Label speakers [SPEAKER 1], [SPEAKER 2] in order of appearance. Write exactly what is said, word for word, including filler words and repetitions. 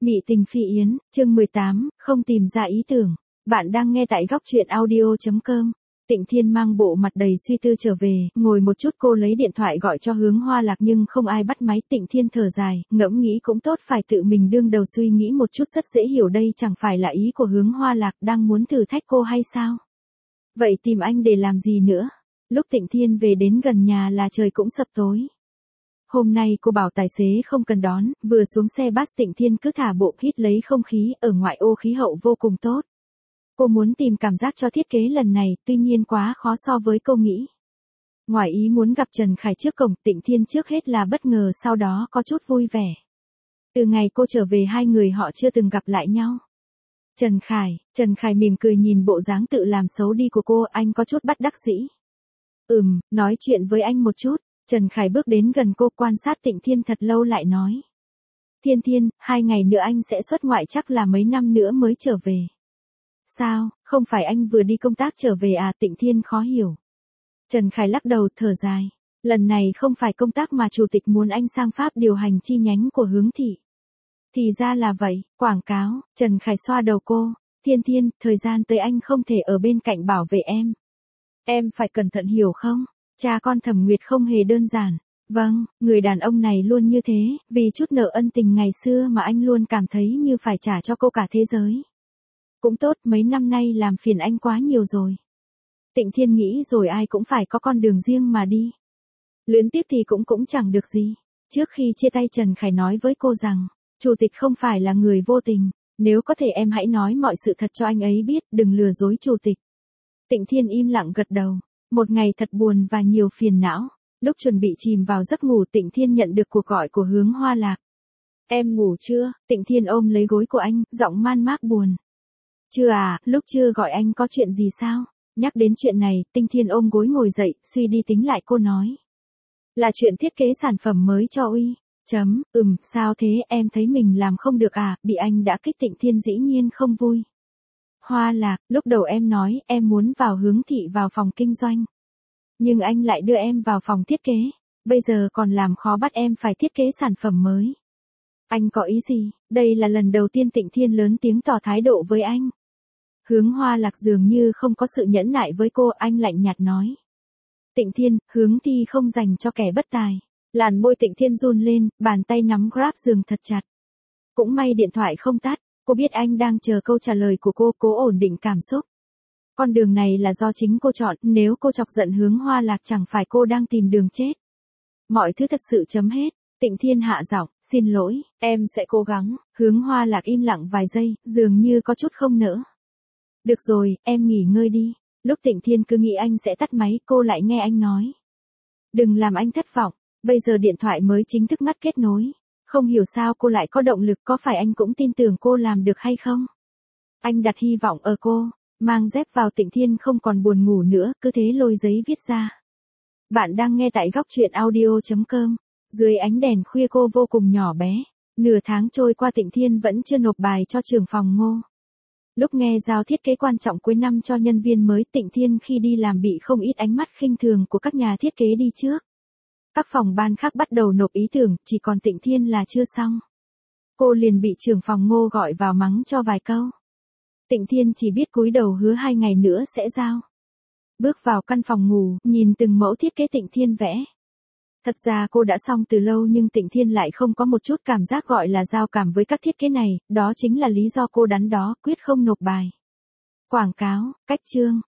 [SPEAKER 1] Mị tình phi yến, chương mười tám, không tìm ra ý tưởng. Bạn đang nghe tại góc truyện audio chấm com. Tịnh Thiên mang bộ mặt đầy suy tư trở về, ngồi một chút cô lấy điện thoại gọi cho Hướng Hoa Lạc nhưng không ai bắt máy. Tịnh Thiên thở dài, ngẫm nghĩ cũng tốt, phải tự mình đương đầu suy nghĩ một chút, rất dễ hiểu đây chẳng phải là ý của Hướng Hoa Lạc đang muốn thử thách cô hay sao? Vậy tìm anh để làm gì nữa? Lúc Tịnh Thiên về đến gần nhà là trời cũng sập tối. Hôm nay cô bảo tài xế không cần đón, vừa xuống xe bus Tịnh Thiên cứ thả bộ hít lấy không khí, ở ngoại ô khí hậu vô cùng tốt. Cô muốn tìm cảm giác cho thiết kế lần này, tuy nhiên quá khó so với cô nghĩ. Ngoài ý muốn gặp Trần Khải trước cổng, Tịnh Thiên trước hết là bất ngờ, sau đó có chút vui vẻ. Từ ngày cô trở về hai người họ chưa từng gặp lại nhau. Trần Khải, Trần Khải mỉm cười nhìn bộ dáng tự làm xấu đi của cô, anh có chút bất đắc dĩ. Ừm, nói chuyện với anh một chút. Trần Khải bước đến gần cô, quan sát Tịnh Thiên thật lâu lại nói. Thiên Thiên, hai ngày nữa anh sẽ xuất ngoại, chắc là mấy năm nữa mới trở về. Sao, không phải anh vừa đi công tác trở về à? Tịnh Thiên khó hiểu. Trần Khải lắc đầu thở dài. Lần này không phải công tác mà chủ tịch muốn anh sang Pháp điều hành chi nhánh của Hướng thị. Thì ra là vậy, quảng cáo. Trần Khải xoa đầu cô. Thiên Thiên, thời gian tới anh không thể ở bên cạnh bảo vệ em. Em phải cẩn thận hiểu không? Cha con Thẩm Nguyệt không hề đơn giản. Vâng, người đàn ông này luôn như thế, vì chút nợ ân tình ngày xưa mà anh luôn cảm thấy như phải trả cho cô cả thế giới. Cũng tốt, mấy năm nay làm phiền anh quá nhiều rồi. Tịnh Thiên nghĩ rồi, ai cũng phải có con đường riêng mà đi. Luyến tiếc thì cũng cũng chẳng được gì. Trước khi chia tay Trần Khải nói với cô rằng, chủ tịch không phải là người vô tình, nếu có thể em hãy nói mọi sự thật cho anh ấy biết, đừng lừa dối chủ tịch. Tịnh Thiên im lặng gật đầu. Một ngày thật buồn và nhiều phiền não. Lúc chuẩn bị chìm vào giấc ngủ, Tịnh Thiên nhận được cuộc gọi của Hướng Hoa Lạc. Em ngủ chưa? Tịnh Thiên ôm lấy gối của anh, giọng man mác buồn. Chưa à, lúc chưa gọi anh có chuyện gì sao? Nhắc đến chuyện này, Tịnh Thiên ôm gối ngồi dậy, suy đi tính lại cô nói. Là chuyện thiết kế sản phẩm mới cho Uy. Chấm, ừm, sao thế, em thấy mình làm không được à? Bị anh đã kích. Tịnh Thiên dĩ nhiên không vui. Hoa Lạc, lúc đầu em nói em muốn vào Hướng thị vào phòng kinh doanh. Nhưng anh lại đưa em vào phòng thiết kế. Bây giờ còn làm khó bắt em phải thiết kế sản phẩm mới. Anh có ý gì? Đây là lần đầu tiên Tịnh Thiên lớn tiếng tỏ thái độ với anh. Hướng Hoa Lạc dường như không có sự nhẫn nại với cô, anh lạnh nhạt nói. Tịnh Thiên, Hướng thi không dành cho kẻ bất tài. Làn môi Tịnh Thiên run lên, bàn tay nắm grab giường thật chặt. Cũng may điện thoại không tắt. Cô biết anh đang chờ câu trả lời của cô, cố ổn định cảm xúc. Con đường này là do chính cô chọn, nếu cô chọc giận Hướng Hoa Lạc chẳng phải cô đang tìm đường chết. Mọi thứ thật sự chấm hết. Tịnh Thiên hạ giọng, xin lỗi, em sẽ cố gắng. Hướng Hoa Lạc im lặng vài giây, dường như có chút không nỡ. Được rồi, em nghỉ ngơi đi. Lúc Tịnh Thiên cứ nghĩ anh sẽ tắt máy, cô lại nghe anh nói. Đừng làm anh thất vọng, bây giờ điện thoại mới chính thức ngắt kết nối. Không hiểu sao cô lại có động lực, có phải anh cũng tin tưởng cô làm được hay không? Anh đặt hy vọng ở cô. Mang dép vào. Tịnh Thiên không còn buồn ngủ nữa, cứ thế lôi giấy viết ra. Bạn đang nghe tại góc truyện audio chấm com. Dưới ánh đèn khuya cô vô cùng nhỏ bé. Nửa tháng trôi qua Tịnh Thiên vẫn chưa nộp bài cho trưởng phòng Ngô. Lúc nghe giao thiết kế quan trọng cuối năm cho nhân viên mới, Tịnh Thiên khi đi làm bị không ít ánh mắt khinh thường của các nhà thiết kế đi trước. Các phòng ban khác bắt đầu nộp ý tưởng, chỉ còn Tịnh Thiên là chưa xong. Cô liền bị trưởng phòng Ngô gọi vào mắng cho vài câu. Tịnh Thiên chỉ biết cúi đầu hứa hai ngày nữa sẽ giao. Bước vào căn phòng ngủ, nhìn từng mẫu thiết kế Tịnh Thiên vẽ. Thật ra cô đã xong từ lâu nhưng Tịnh Thiên lại không có một chút cảm giác gọi là giao cảm với các thiết kế này, đó chính là lý do cô đắn đo, quyết không nộp bài. Quảng cáo, cách chương,